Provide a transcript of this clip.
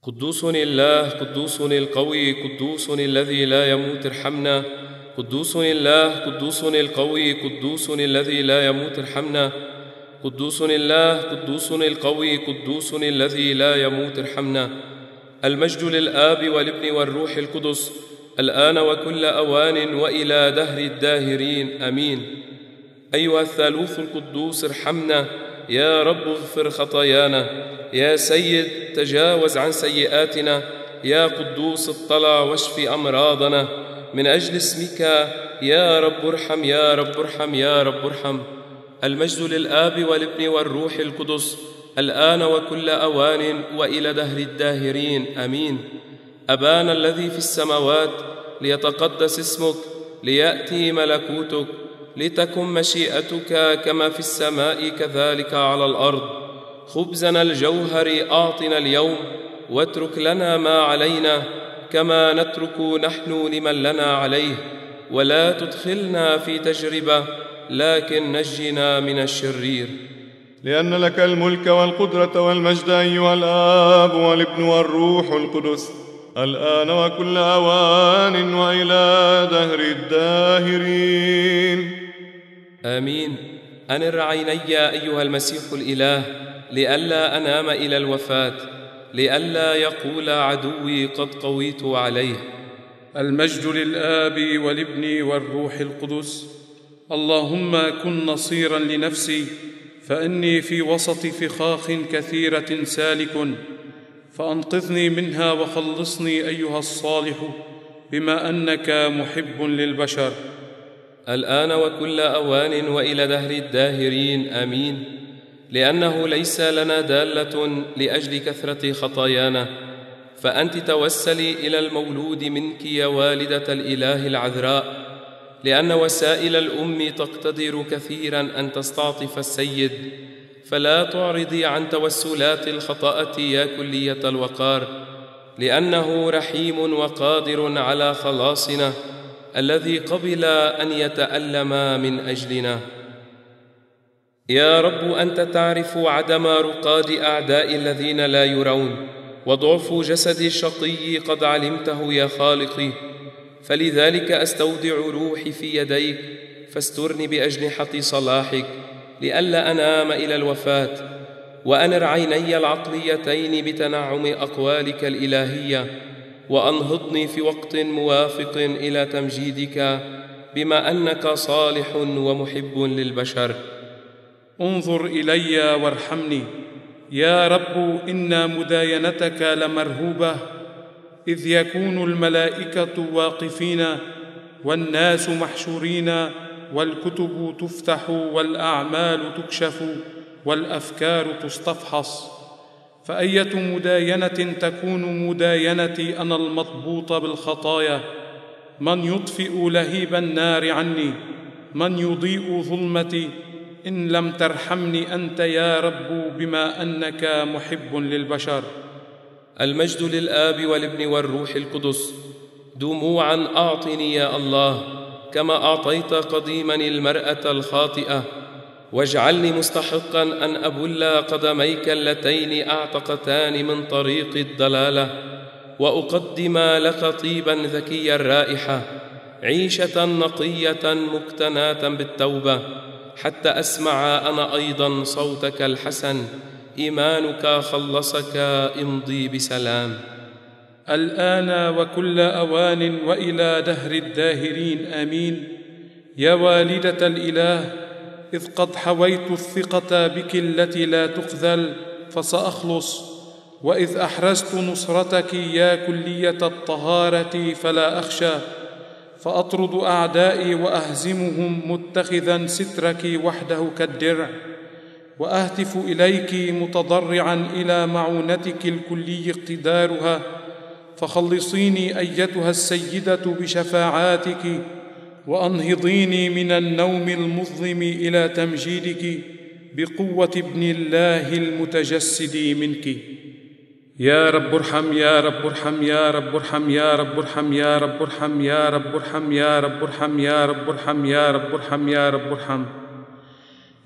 قدوس الله، قدوس القوي، قدوس الذي لا يموت ارحمنا. قدوس الله، قدوس القوي، قدوس الذي لا يموت ارحمنا. قدوس الله، قدوس القوي، قدوس الذي لا يموت ارحمنا. المجد للآب والابن والروح القدس، الآن وكل أوان وإلى دهر الداهرين، آمين. أيها الثالوث القدوس ارحمنا. يا رب اغفر خطايانا. يا سيد تجاوز عن سيئاتنا. يا قدوس اطلع واشف أمراضنا. من أجل اسمك يا رب ارحم، يا رب ارحم، يا رب ارحم. المجد للآب والابن والروح القدس، الآن وكل أوان وإلى دهر الداهرين، آمين. أبانا الذي في السماوات، ليتقدس اسمك، ليأتي ملكوتك، لتكن مشيئتك كما في السماء كذلك على الأرض. خبزنا الجوهري أعطنا اليوم، واترك لنا ما علينا كما نترك نحن لمن لنا عليه، ولا تدخلنا في تجربة لكن نجنا من الشرير. لأن لك الملك والقدرة والمجد أيها الآب والابن والروح القدس، الآن وكل أوان وإلى دهر الداهرين، آمين. أنر عيني أيها المسيح الإله، لئلا أنام إلى الوفاة، لئلا يقول عدوي قد قويت عليه. المجد للآب والابن والروح القدس. اللهم كن نصيرا لنفسي، فإني في وسط فخاخ كثيرة سالك، فأنقذني منها وخلصني أيها الصالح، بما أنك محب للبشر. الآن وكل أوان وإلى دهر الداهرين، آمين. لأنه ليس لنا دالة لأجل كثرة خطايانا، فأنت توسلي إلى المولود منك يا والدة الإله العذراء، لأن وسائل الأم تقتدر كثيرا أن تستعطف السيد، فلا تعرضي عن توسلات الخطأة يا كلية الوقار، لأنه رحيم وقادر على خلاصنا، الذي قبل أن يتألم من أجلنا. يا رب، أنت تعرف عدم رقاد أعداء الذين لا يرون، وضعف جسد الشقي قد علمته يا خالقي، فلذلك أستودع روحي في يديك، فاسترني بأجنحة صلاحك لئلا أنام إلى الوفاة، وأنر عيني العقليتين بتنعم أقوالك الإلهية، وأنهضني في وقت موافق إلى تمجيدك، بما أنك صالح ومحب للبشر. انظر إلي وارحمني يا رب، إن مداينتك لمرهوبة، إذ يكون الملائكة واقفين والناس محشورين، والكتب تفتح والأعمال تكشف والأفكار تستفحص. فأية مداينة تكون مداينتي أنا المضبوط بالخطايا؟ من يطفئ لهيب النار عني؟ من يضيء ظلمتي؟ إن لم ترحمني أنت يا رب، بما أنك محب للبشر. المجد للآب والابن والروح القدس. دموعا أعطني يا الله، كما أعطيت قديما المرأة الخاطئة، واجعلني مستحقا أن أبل قدميك اللتين أعتقتان من طريق الضلالة، وأقدم لك طيبا ذكي الرائحة، عيشة نقية مقتناة بالتوبة، حتى أسمع أنا أيضا صوتك الحسن، إيمانك خلصك، امضي بسلام. الآن وكل أوان وإلى دهر الداهرين، آمين. يا والدة الإله، إذ قد حويت الثقة بك التي لا تخذل فسأخلص، وإذ أحرزت نصرتك يا كلية الطهارة فلا أخشى، فأطرد أعدائي وأهزمهم، متخذا سترك وحده كالدرع، وأهتف إليك متضرعا إلى معونتك الكلي اقتدارها، فخلصيني أيتها السيدة بشفاعاتك، وأنهضيني من النوم المظلم إلى تمجيدك بقوة ابن الله المتجسد منك. يا رب ارحم، يا رب ارحم، يا رب ارحم، يا رب ارحم، يا رب ارحم، يا رب ارحم، يا رب ارحم، يا رب ارحم، يا رب ارحم، يا رب ارحم.